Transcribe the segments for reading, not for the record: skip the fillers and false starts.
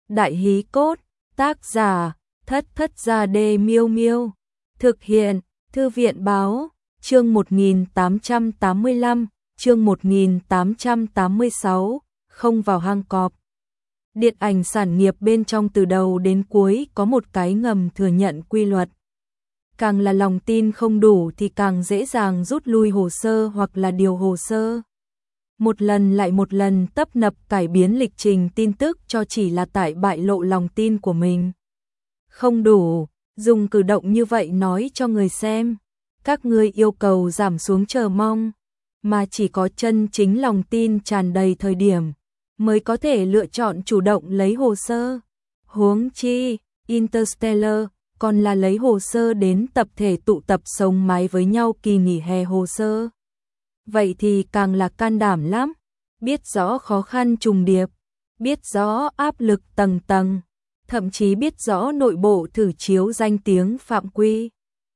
Đại hí cốt, tác giả, Thất Thất Gia Đê Miêu Miêu. Thực hiện, Thư viện báo, chương 1885, chương 1886, không vào hang cọp. Điện ảnh sản nghiệp bên trong từ đầu đến cuối có một cái ngầm thừa nhận quy luật. Càng là lòng tin không đủ thì càng dễ dàng rút lui hồ sơ hoặc là điều hồ sơ. Một lần lại một lần tấp nập cải biến lịch trình tin tức cho chỉ là tại bại lộ lòng tin của mình. Không đủ, dùng cử động như vậy nói cho người xem. Các ngươi yêu cầu giảm xuống chờ mong, mà chỉ có chân chính lòng tin tràn đầy thời điểm mới có thể lựa chọn chủ động lấy hồ sơ. Huống chi, Interstellar còn là lấy hồ sơ đến tập thể tụ tập sống mái với nhau kỳ nghỉ hè hồ sơ. Vậy thì càng là can đảm lắm, biết rõ khó khăn trùng điệp, biết rõ áp lực tầng tầng, thậm chí biết rõ nội bộ thử chiếu danh tiếng phạm quy.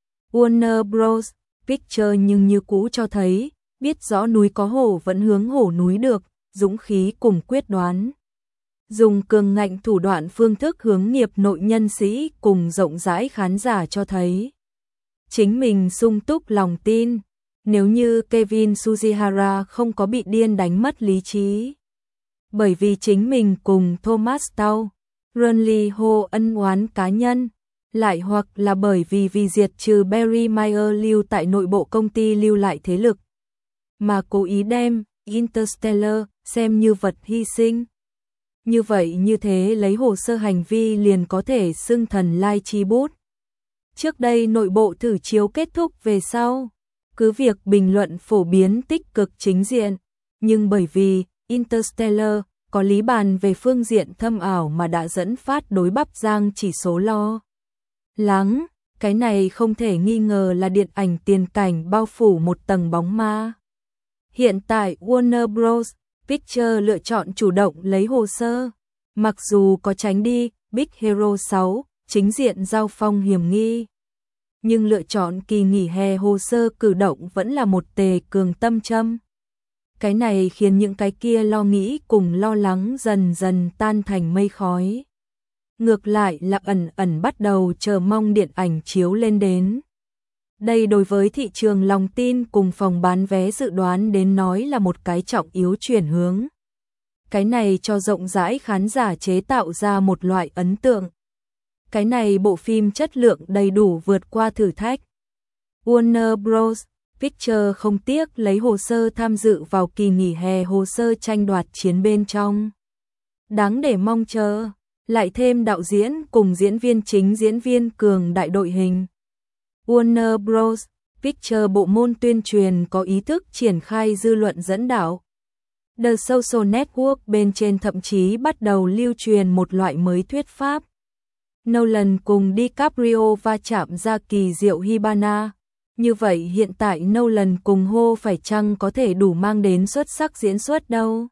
Warner Bros. Pictures nhưng như cũ cho thấy, biết rõ núi có hổ vẫn hướng hổ núi được, dũng khí cùng quyết đoán. Dùng cường ngạnh thủ đoạn phương thức hướng nghiệp nội nhân sĩ cùng rộng rãi khán giả cho thấy. Chính mình sung túc lòng tin, nếu như Kevin Sujihara không có bị điên đánh mất lý trí. Bởi vì chính mình cùng Thomas Tao, Runley Ho ân oán cá nhân, lại hoặc là bởi vì diệt trừ Barry Meyer lưu tại nội bộ công ty lưu lại thế lực, mà cố ý đem Interstellar xem như vật hy sinh. Như vậy như thế lấy hồ sơ hành vi liền có thể xưng thần lai chi bút. Trước đây nội bộ thử chiếu kết thúc về sau, cứ việc bình luận phổ biến tích cực chính diện, nhưng bởi vì Interstellar có lý bàn về phương diện thâm ảo mà đã dẫn phát đối bắp giang chỉ số lo lắng, cái này không thể nghi ngờ là điện ảnh tiền cảnh bao phủ một tầng bóng ma. Hiện tại Warner Bros. Pictures lựa chọn chủ động lấy hồ sơ, mặc dù có tránh đi Big Hero 6, chính diện giao phong hiểm nghi. Nhưng lựa chọn kỳ nghỉ hè hồ sơ cử động vẫn là một tề cường tâm châm. Cái này khiến những cái kia lo nghĩ cùng lo lắng dần dần tan thành mây khói. Ngược lại là ẩn ẩn bắt đầu chờ mong điện ảnh chiếu lên đến. Đây đối với thị trường lòng tin cùng phòng bán vé dự đoán đến nói là một cái trọng yếu chuyển hướng. Cái này cho rộng rãi khán giả chế tạo ra một loại ấn tượng. Cái này bộ phim chất lượng đầy đủ vượt qua thử thách. Warner Bros. Pictures không tiếc lấy hồ sơ tham dự vào kỳ nghỉ hè hồ sơ tranh đoạt chiến bên trong. Đáng để mong chờ, lại thêm đạo diễn cùng diễn viên chính diễn viên cường đại đội hình. Warner Bros. Pictures bộ môn tuyên truyền có ý thức triển khai dư luận dẫn đạo. The Social Network bên trên thậm chí bắt đầu lưu truyền một loại mới thuyết pháp. Nolan cùng DiCaprio va chạm ra kỳ diệu Hibana. Như vậy hiện tại Nolan cùng Ho phải chăng có thể đủ mang đến xuất sắc diễn xuất đâu?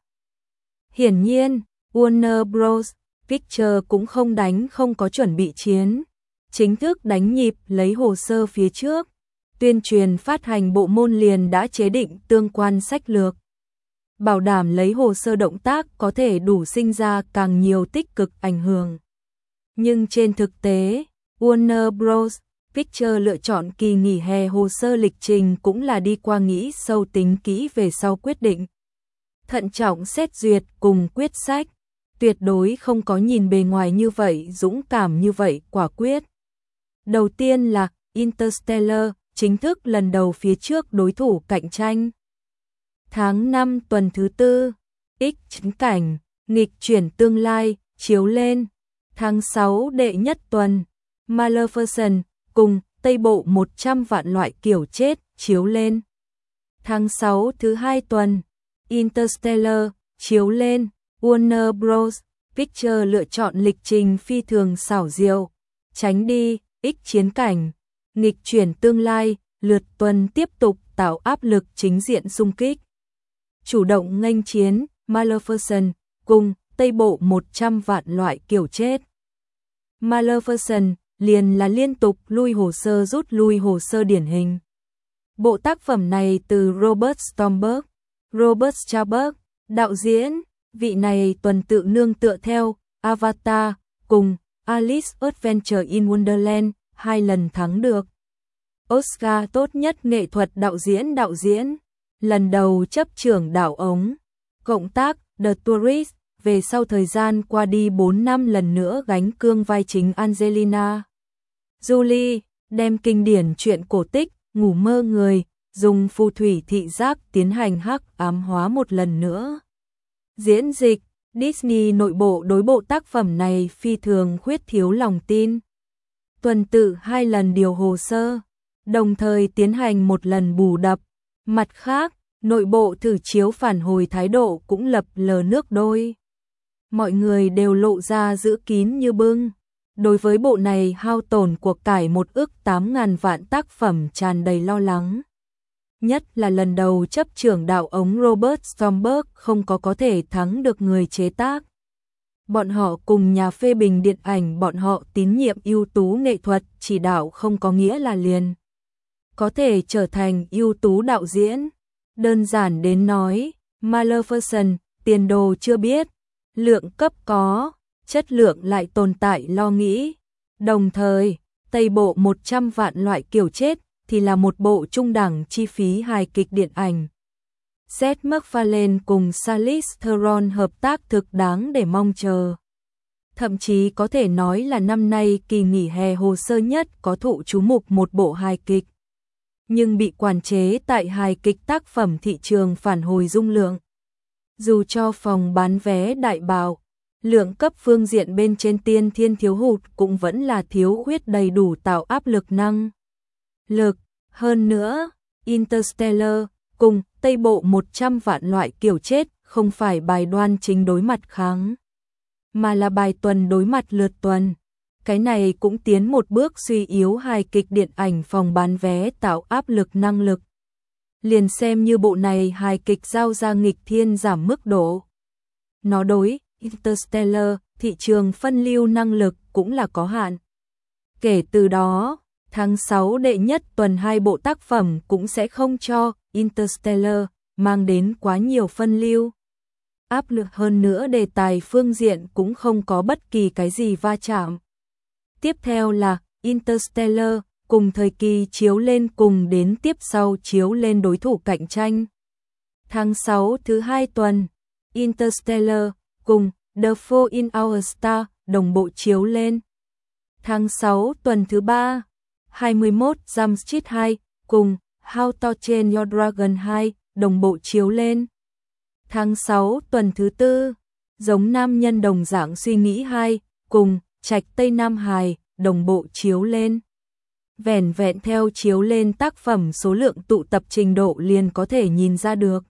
Hiển nhiên, Warner Bros. Pictures cũng không có chuẩn bị chiến. Chính thức đánh nhịp lấy hồ sơ phía trước. Tuyên truyền phát hành bộ môn liền đã chế định tương quan sách lược. Bảo đảm lấy hồ sơ động tác có thể đủ sinh ra càng nhiều tích cực ảnh hưởng. Nhưng trên thực tế, Warner Bros. Pictures lựa chọn kỳ nghỉ hè hồ sơ lịch trình cũng là đi qua nghĩ sâu tính kỹ về sau quyết định. Thận trọng xét duyệt cùng quyết sách, tuyệt đối không có nhìn bề ngoài như vậy dũng cảm như vậy quả quyết. Đầu tiên là Interstellar, chính thức lần đầu phía trước đối thủ cạnh tranh. Tháng 5 tuần thứ 4, X chính cảnh, nghịch chuyển tương lai, chiếu lên. Tháng 6 đệ nhất tuần, Maleficent cùng Tây Bộ 100 vạn loại kiểu chết, chiếu lên. Tháng 6 thứ 2 tuần, Interstellar, chiếu lên. Warner Bros. Pictures lựa chọn lịch trình phi thường xảo diệu, tránh đi X chiến cảnh, nghịch chuyển tương lai, lượt tuần tiếp tục tạo áp lực chính diện xung kích. Chủ động nghênh chiến, Maleficent cùng Tây Bộ 100 vạn loại kiểu chết. Maleficent liền là liên tục lui hồ sơ rút lui hồ sơ điển hình. Bộ tác phẩm này từ Robert Stolberg, đạo diễn, vị này tuần tự nương tựa theo Avatar, cùng Alice Adventure in Wonderland, 2 lần thắng được Oscar tốt nhất nghệ thuật đạo diễn, lần đầu chấp trưởng đạo ống, cộng tác The Tourist, về sau thời gian qua đi 4 năm lần nữa gánh cương vai chính Angelina Jolie, đem kinh điển truyện cổ tích, Ngủ mơ người, dùng phù thủy thị giác tiến hành hắc ám hóa một lần nữa. Diễn dịch, Disney nội bộ đối bộ tác phẩm này phi thường khuyết thiếu lòng tin. Tuần tự 2 lần điều hồ sơ, đồng thời tiến hành một lần bù đập. Mặt khác, nội bộ thử chiếu phản hồi thái độ cũng lập lờ nước đôi. Mọi người đều lộ ra giữ kín như bưng. Đối với bộ này hao tổn của cải 1 ức 8.000 vạn tác phẩm tràn đầy lo lắng. Nhất là lần đầu chấp trưởng đạo ống Robert Stromberg không có thể thắng được người chế tác. Bọn họ cùng nhà phê bình điện ảnh bọn họ tín nhiệm ưu tú nghệ thuật chỉ đạo không có nghĩa là liền có thể trở thành ưu tú đạo diễn. Đơn giản đến nói, Maleficent, tiền đồ chưa biết, lượng cấp có, chất lượng lại tồn tại lo nghĩ. Đồng thời, Tây bộ 100 vạn loại kiểu chết thì là một bộ trung đẳng chi phí hài kịch điện ảnh. Seth MacFarlane cùng Charlize Theron hợp tác thực đáng để mong chờ. Thậm chí có thể nói là năm nay kỳ nghỉ hè hồ sơ nhất có thụ chú mục một bộ hài kịch. Nhưng bị quản chế tại hài kịch tác phẩm thị trường phản hồi dung lượng. Dù cho phòng bán vé đại bạo, lượng cấp phương diện bên trên tiên thiên thiếu hụt cũng vẫn là thiếu khuyết đầy đủ tạo áp lực năng lực. Hơn nữa, Interstellar cùng Tây bộ 100 vạn loại kiểu chết không phải bài đoan chính đối mặt kháng, mà là bài tuần đối mặt lượt tuần. Cái này cũng tiến một bước suy yếu hài kịch điện ảnh phòng bán vé tạo áp lực năng lực. Liền xem như bộ này hài kịch giao ra nghịch thiên giảm mức độ. Nó đối Interstellar, thị trường phân lưu năng lực cũng là có hạn. Kể từ đó, tháng 6 đệ nhất tuần 2 bộ tác phẩm cũng sẽ không cho Interstellar mang đến quá nhiều phân lưu. Áp lực hơn nữa đề tài phương diện cũng không có bất kỳ cái gì va chạm. Tiếp theo là Interstellar, cùng thời kỳ chiếu lên cùng đến tiếp sau chiếu lên đối thủ cạnh tranh. Tháng 6 thứ 2 tuần, Interstellar cùng The Fault in Our Stars đồng bộ chiếu lên. Tháng 6 tuần thứ 3, 21 Jump Street 2 cùng How to Train Your Dragon 2 đồng bộ chiếu lên. Tháng 6 tuần thứ 4, Giống nam nhân đồng dạng suy nghĩ 2 cùng Trạch Tây Nam hài đồng bộ chiếu lên. Vẻn vẹn theo chiếu lên tác phẩm số lượng tụ tập trình độ liền có thể nhìn ra được.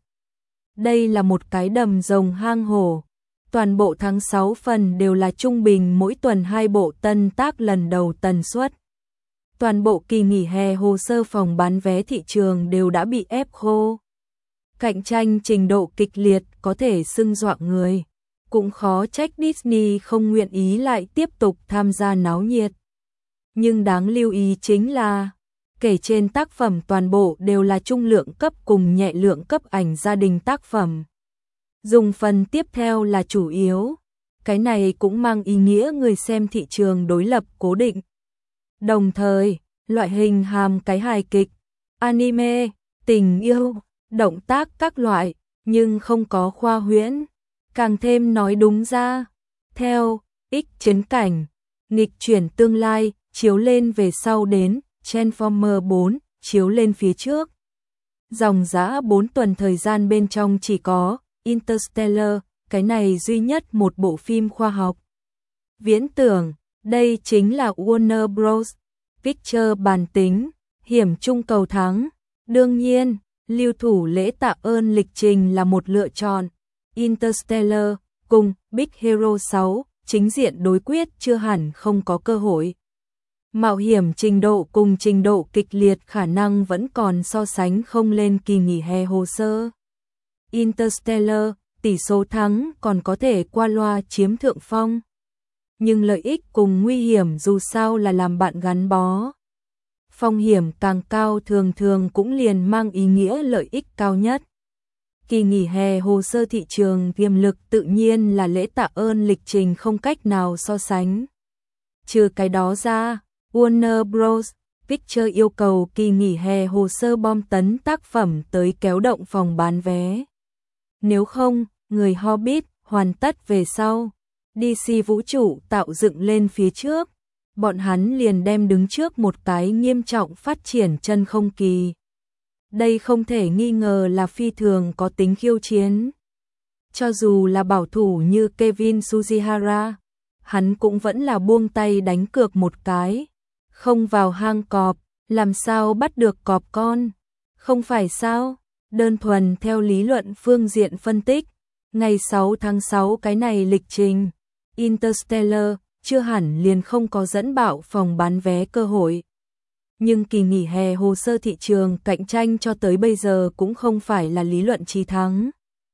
Đây là một cái đầm rồng hang hổ. Toàn bộ tháng 6 phần đều là trung bình mỗi tuần 2 bộ tân tác lần đầu tần suất. Toàn bộ kỳ nghỉ hè hồ sơ phòng bán vé thị trường đều đã bị ép khô. Cạnh tranh trình độ kịch liệt có thể xưng dọa người. Cũng khó trách Disney không nguyện ý lại tiếp tục tham gia náo nhiệt. Nhưng đáng lưu ý chính là, kể trên tác phẩm toàn bộ đều là trung lượng cấp cùng nhẹ lượng cấp ảnh gia đình tác phẩm. Dùng phần tiếp theo là chủ yếu. Cái này cũng mang ý nghĩa người xem thị trường đối lập cố định. Đồng thời, loại hình hàm cái hài kịch, anime, tình yêu, động tác các loại, nhưng không có khoa huyễn. Càng thêm nói đúng ra, theo X chấn cảnh, nghịch chuyển tương lai, chiếu lên về sau đến Transformer 4, chiếu lên phía trước. Dòng dã 4 tuần thời gian bên trong chỉ có Interstellar, cái này duy nhất một bộ phim khoa học. Viễn tưởng, đây chính là Warner Bros. Pictures bản tính, hiểm trung cầu thắng. Đương nhiên, lưu thủ lễ tạ ơn lịch trình là một lựa chọn. Interstellar cùng Big Hero 6, chính diện đối quyết chưa hẳn không có cơ hội. Mạo hiểm trình độ cùng trình độ kịch liệt khả năng vẫn còn so sánh không lên kỳ nghỉ hè hồ sơ. Interstellar, tỷ số thắng còn có thể qua loa chiếm thượng phong. Nhưng lợi ích cùng nguy hiểm dù sao là làm bạn gắn bó. Phong hiểm càng cao thường thường cũng liền mang ý nghĩa lợi ích cao nhất. Kỳ nghỉ hè hồ sơ thị trường tiềm lực tự nhiên là lễ tạ ơn lịch trình không cách nào so sánh. Trừ cái đó ra, Warner Bros. Pictures yêu cầu kỳ nghỉ hè hồ sơ bom tấn tác phẩm tới kéo động phòng bán vé. Nếu không, người Hobbit hoàn tất về sau, DC vũ trụ tạo dựng lên phía trước, bọn hắn liền đem đứng trước một cái nghiêm trọng phát triển chân không kỳ. Đây không thể nghi ngờ là phi thường có tính khiêu chiến. Cho dù là bảo thủ như Kevin Sujihara, hắn cũng vẫn là buông tay đánh cược một cái. Không vào hang cọp, làm sao bắt được cọp con? Không phải sao? Đơn thuần theo lý luận phương diện phân tích, ngày 6 tháng 6 cái này lịch trình, Interstellar chưa hẳn liền không có dẫn bạo phòng bán vé cơ hội. Nhưng kỳ nghỉ hè hồ sơ thị trường cạnh tranh cho tới bây giờ cũng không phải là lý luận chí thắng.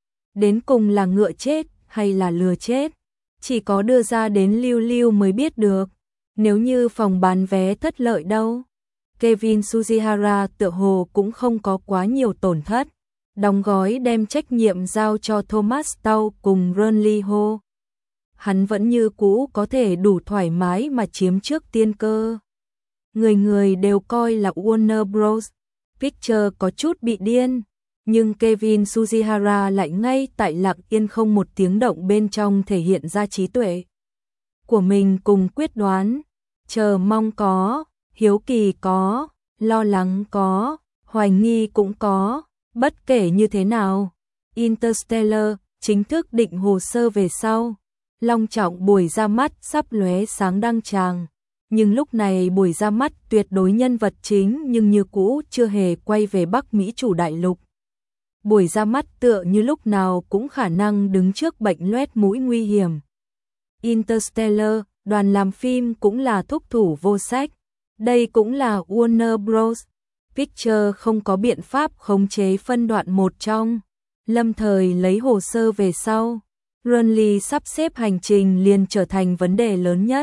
Đến cùng là ngựa chết hay là lừa chết, chỉ có đưa ra đến lưu lưu mới biết được. Nếu như phòng bán vé thất lợi đâu, Kevin Sujihara tựa hồ cũng không có quá nhiều tổn thất, đóng gói đem trách nhiệm giao cho Thomas Tau cùng Ron Lee Ho. Hắn vẫn như cũ có thể đủ thoải mái mà chiếm trước tiên cơ. Người người đều coi là Warner Bros. Pictures có chút bị điên, nhưng Kevin Sujihara lại ngay tại lặng yên không một tiếng động bên trong thể hiện ra trí tuệ của mình cùng quyết đoán. Chờ mong có, hiếu kỳ có, lo lắng có, hoài nghi cũng có, bất kể như thế nào. Interstellar chính thức định hồ sơ về sau, long trọng buổi ra mắt sắp lóe sáng đăng tràng. Nhưng lúc này buổi ra mắt tuyệt đối nhân vật chính nhưng như cũ chưa hề quay về Bắc Mỹ chủ đại lục. Buổi ra mắt tựa như lúc nào cũng khả năng đứng trước bệnh loét mũi nguy hiểm. Interstellar, đoàn làm phim cũng là thúc thủ vô sách. Đây cũng là Warner Bros. Pictures không có biện pháp khống chế phân đoạn một trong. Lâm thời lấy hồ sơ về sau, Ron Lee sắp xếp hành trình liền trở thành vấn đề lớn nhất.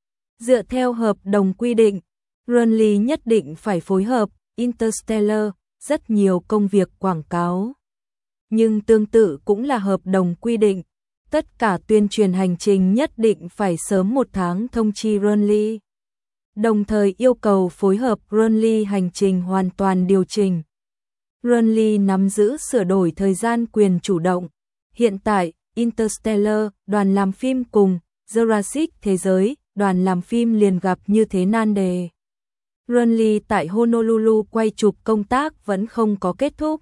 Dựa theo hợp đồng quy định, Ron Lee nhất định phải phối hợp Interstellar rất nhiều công việc quảng cáo. Nhưng tương tự cũng là hợp đồng quy định, tất cả tuyên truyền hành trình nhất định phải sớm 1 tháng thông chi Ron Lee. Đồng thời yêu cầu phối hợp Ron Lee hành trình hoàn toàn điều chỉnh. Ron Lee nắm giữ sửa đổi thời gian quyền chủ động. Hiện tại, Interstellar, đoàn làm phim cùng Jurassic Thế giới, đoàn làm phim liền gặp như thế nan đề. Ron Lee tại Honolulu quay chụp công tác vẫn không có kết thúc.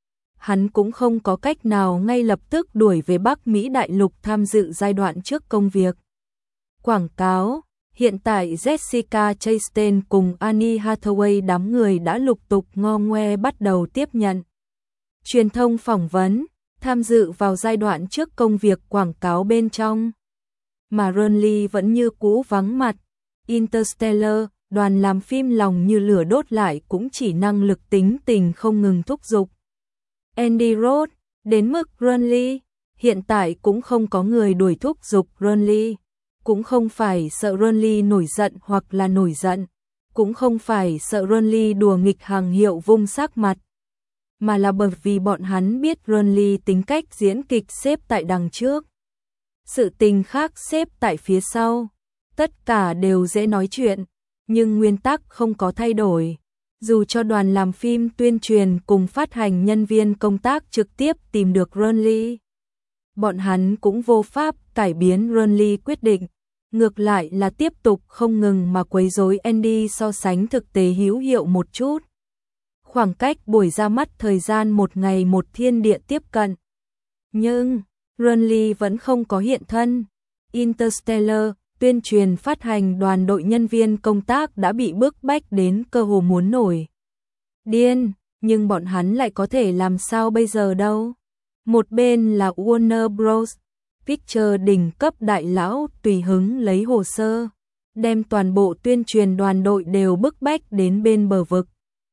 Hắn cũng không có cách nào ngay lập tức đuổi về Bắc Mỹ đại lục tham dự giai đoạn trước công việc quảng cáo. Hiện tại Jessica Chastain cùng Anne Hathaway đám người đã lục tục ngo ngoe bắt đầu tiếp nhận truyền thông phỏng vấn, tham dự vào giai đoạn trước công việc quảng cáo bên trong. Mà Ron Lee vẫn như cũ vắng mặt. Interstellar, đoàn làm phim lòng như lửa đốt lại cũng chỉ năng lực tính tình không ngừng thúc giục. Andy Roth, đến mức Ron Lee, hiện tại cũng không có người đuổi thúc giục Ron Lee. Cũng không phải sợ Ron Lee nổi giận hoặc là nổi giận, cũng không phải sợ Ron Lee đùa nghịch hàng hiệu vung sắc mặt, mà là bởi vì bọn hắn biết Ron Lee tính cách diễn kịch xếp tại đằng trước, sự tình khác xếp tại phía sau, tất cả đều dễ nói chuyện, nhưng nguyên tắc không có thay đổi. Dù cho đoàn làm phim tuyên truyền cùng phát hành nhân viên công tác trực tiếp tìm được Ron Lee, bọn hắn cũng vô pháp cải biến Ron Lee quyết định, ngược lại là tiếp tục không ngừng mà quấy rối Andy so sánh thực tế hữu hiệu một chút. Khoảng cách buổi ra mắt thời gian một ngày một thiên địa tiếp cận. Nhưng, Ron Lee vẫn không có hiện thân. Interstellar, tuyên truyền phát hành đoàn đội nhân viên công tác đã bị bức bách đến cơ hồ muốn nổi điên, nhưng bọn hắn lại có thể làm sao bây giờ đâu. Một bên là Warner Bros. Pictures đỉnh cấp đại lão tùy hứng lấy hồ sơ, đem toàn bộ tuyên truyền đoàn đội đều bức bách đến bên bờ vực.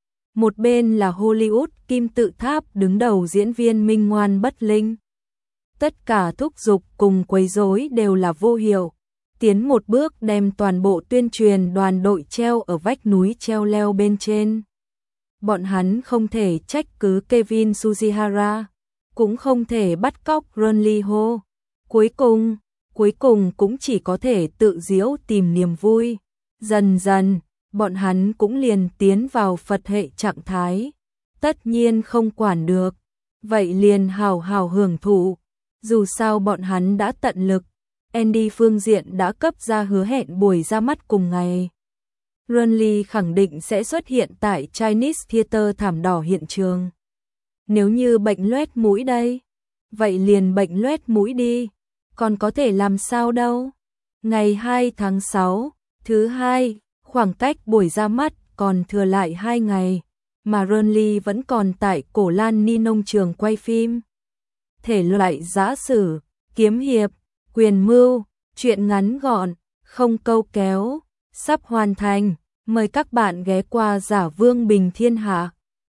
Một bên là Hollywood kim tự tháp đứng đầu diễn viên minh ngoan bất linh. Tất cả thúc giục cùng quấy rối đều là vô hiệu, tiến một bước đem toàn bộ tuyên truyền đoàn đội treo ở vách núi treo leo bên trên. Bọn hắn không thể trách cứ Kevin Sujihara, cũng không thể bắt cóc Runliho. Cuối cùng cũng chỉ có thể tự giễu tìm niềm vui. Dần dần, bọn hắn cũng liền tiến vào Phật hệ trạng thái. Tất nhiên không quản được, vậy liền hào hào hưởng thụ. Dù sao bọn hắn đã tận lực, Andy phương diện đã cấp ra hứa hẹn buổi ra mắt cùng ngày. Runli khẳng định sẽ xuất hiện tại Chinese Theater thảm đỏ hiện trường. Nếu như bệnh loét mũi đây, vậy liền bệnh loét mũi đi, còn có thể làm sao đâu. Ngày 2 tháng 6, thứ hai, khoảng cách buổi ra mắt còn thừa lại 2 ngày, mà Runli vẫn còn tại Cổ Lan Ni nông trường quay phim. Thể loại giã sử, kiếm hiệp, quyền mưu, truyện ngắn gọn, không câu kéo, sắp hoàn thành. Mời các bạn ghé qua Giả Vương Bình Thiên Hạ.